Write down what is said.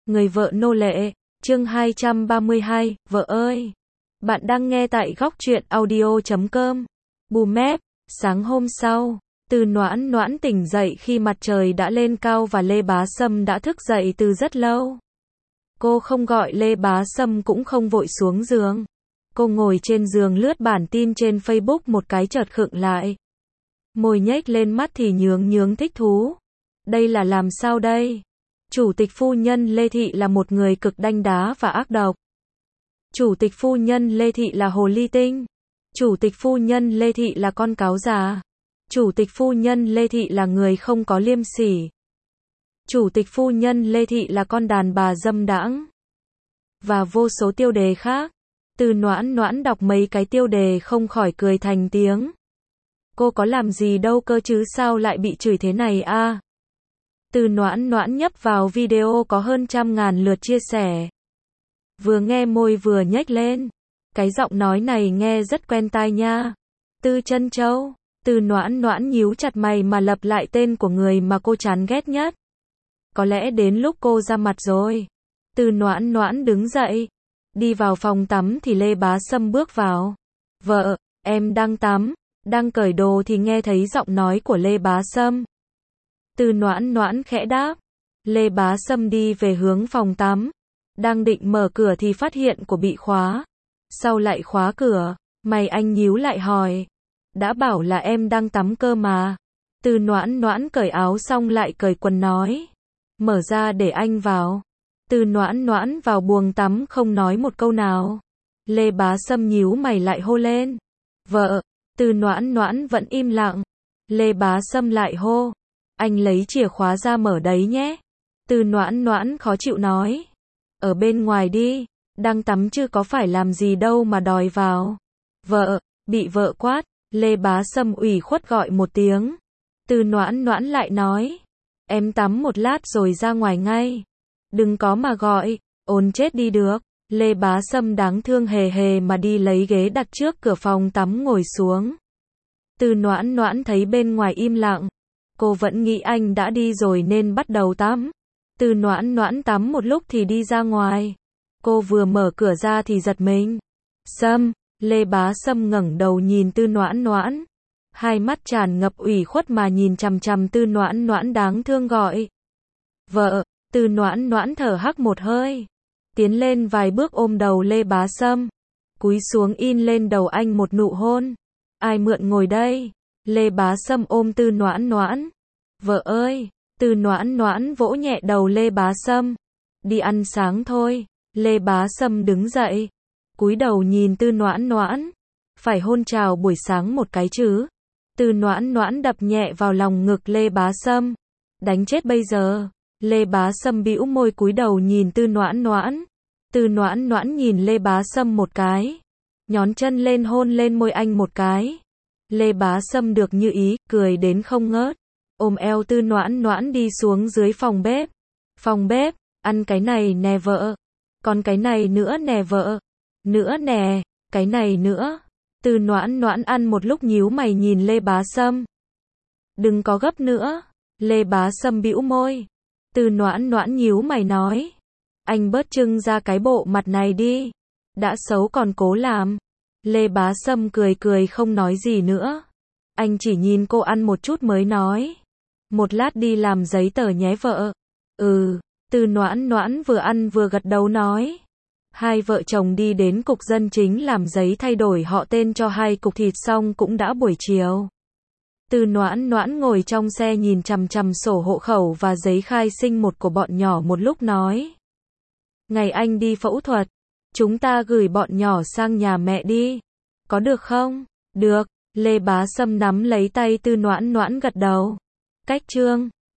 Người vợ nô lệ, chương 232, vợ ơi. Bạn đang nghe tại góc truyện audio.com. Bùm. Sáng hôm sau, Từ Noãn Noãn tỉnh dậy khi mặt trời đã lên cao và Lê Bá Sâm đã thức dậy từ rất lâu. Cô không gọi Lê Bá Sâm cũng không vội xuống giường. Cô ngồi trên giường lướt bản tin trên Facebook một cái chợt khựng lại. Môi nhếch lên mắt thì nhướng thích thú. Đây là làm sao đây? Chủ tịch phu nhân Lê Thị là một người cực đanh đá và ác độc. Chủ tịch phu nhân Lê Thị là hồ ly tinh. Chủ tịch phu nhân Lê Thị là con cáo già. Chủ tịch phu nhân Lê Thị là người không có liêm sỉ. Chủ tịch phu nhân Lê Thị là con đàn bà dâm đãng. Và vô số tiêu đề khác. Từ Noãn Noãn đọc mấy cái tiêu đề không khỏi cười thành tiếng. Cô có làm gì đâu cơ chứ sao lại bị chửi thế này a? Từ Noãn Noãn nhấp vào video có hơn 100.000 lượt chia sẻ. Vừa nghe môi vừa nhếch lên. Cái giọng nói này nghe rất quen tai nha. Tư Trân Châu. Từ Noãn Noãn nhíu chặt mày mà lặp lại tên của người mà cô chán ghét nhất. Có lẽ đến lúc cô ra mặt rồi. Từ Noãn Noãn đứng dậy. Đi vào phòng tắm thì Lê Bá Sâm bước vào. Vợ, em đang tắm. Đang cởi đồ thì nghe thấy giọng nói của Lê Bá Sâm. Từ Noãn Noãn khẽ đáp. Lê Bá Sâm đi về hướng phòng tắm. Đang định mở cửa thì phát hiện của bị khóa. Sao lại khóa cửa? Mày anh nhíu lại hỏi. Đã bảo là em đang tắm cơ mà. Từ Noãn Noãn cởi áo xong lại cởi quần nói. Mở ra để anh vào. Từ Noãn Noãn vào buồng tắm không nói một câu nào. Lê Bá Sâm nhíu mày lại hô lên. Vợ. Từ Noãn Noãn vẫn im lặng. Lê Bá Sâm lại hô. Anh lấy chìa khóa ra mở đấy nhé. Từ Noãn Noãn khó chịu nói. Ở bên ngoài đi. Đang tắm chứ có phải làm gì đâu mà đòi vào. Vợ. Bị vợ quát. Lê Bá Sâm ủy khuất gọi một tiếng. Từ Noãn Noãn lại nói. Em tắm một lát rồi ra ngoài ngay. Đừng có mà gọi. Ồn chết đi được. Lê Bá Sâm đáng thương hề hề mà đi lấy ghế đặt trước cửa phòng tắm ngồi xuống. Từ Noãn Noãn thấy bên ngoài im lặng. Cô vẫn nghĩ anh đã đi rồi nên bắt đầu tắm. Từ Noãn Noãn tắm một lúc thì đi ra ngoài. Cô vừa mở cửa ra thì giật mình. Sâm. Lê Bá Sâm ngẩng đầu nhìn Từ Noãn Noãn. Hai mắt tràn ngập ủy khuất mà nhìn chằm chằm Từ Noãn Noãn đáng thương gọi. Vợ. Từ Noãn Noãn thở hắt một hơi. Tiến lên vài bước ôm đầu Lê Bá Sâm. Cúi xuống in lên đầu anh một nụ hôn. Ai mượn ngồi đây? Lê Bá Sâm ôm Từ Noãn Noãn. Vợ ơi. Từ Noãn Noãn vỗ nhẹ đầu Lê Bá Sâm. Đi ăn sáng thôi. Lê Bá Sâm đứng dậy. Cúi đầu nhìn Từ Noãn Noãn. Phải hôn chào buổi sáng một cái chứ. Từ Noãn Noãn đập nhẹ vào lòng ngực Lê Bá Sâm. Đánh chết bây giờ. Lê Bá Sâm bĩu môi cúi đầu nhìn Từ Noãn Noãn. Từ Noãn Noãn nhìn Lê Bá Sâm một cái. Nhón chân lên hôn lên môi anh một cái. Lê Bá Sâm được như ý, cười đến không ngớt. Ôm eo Từ Noãn Noãn đi xuống dưới phòng bếp. Phòng bếp, ăn cái này nè vợ. Còn cái này nữa nè vợ. Nữa nè, cái này nữa. Từ Noãn Noãn ăn một lúc nhíu mày nhìn Lê Bá Sâm. Đừng có gấp nữa. Lê Bá Sâm bĩu môi. Từ Noãn Noãn nhíu mày nói. Anh bớt trưng ra cái bộ mặt này đi. Đã xấu còn cố làm. Lê Bá Sâm cười cười không nói gì nữa. Anh chỉ nhìn cô ăn một chút mới nói. Một lát đi làm giấy tờ nhé vợ. Ừ. Từ Noãn Noãn vừa ăn vừa gật đầu nói. Hai vợ chồng đi đến cục dân chính làm giấy thay đổi họ tên cho hai cục thịt xong cũng đã buổi chiều. Từ Noãn Noãn ngồi trong xe nhìn chằm chằm sổ hộ khẩu và giấy khai sinh một của bọn nhỏ một lúc nói. Ngày anh đi phẫu thuật, chúng ta gửi bọn nhỏ sang nhà mẹ đi. Có được không? Được. Lê Bá Sâm nắm lấy tay Từ Noãn Noãn gật đầu. Cách chương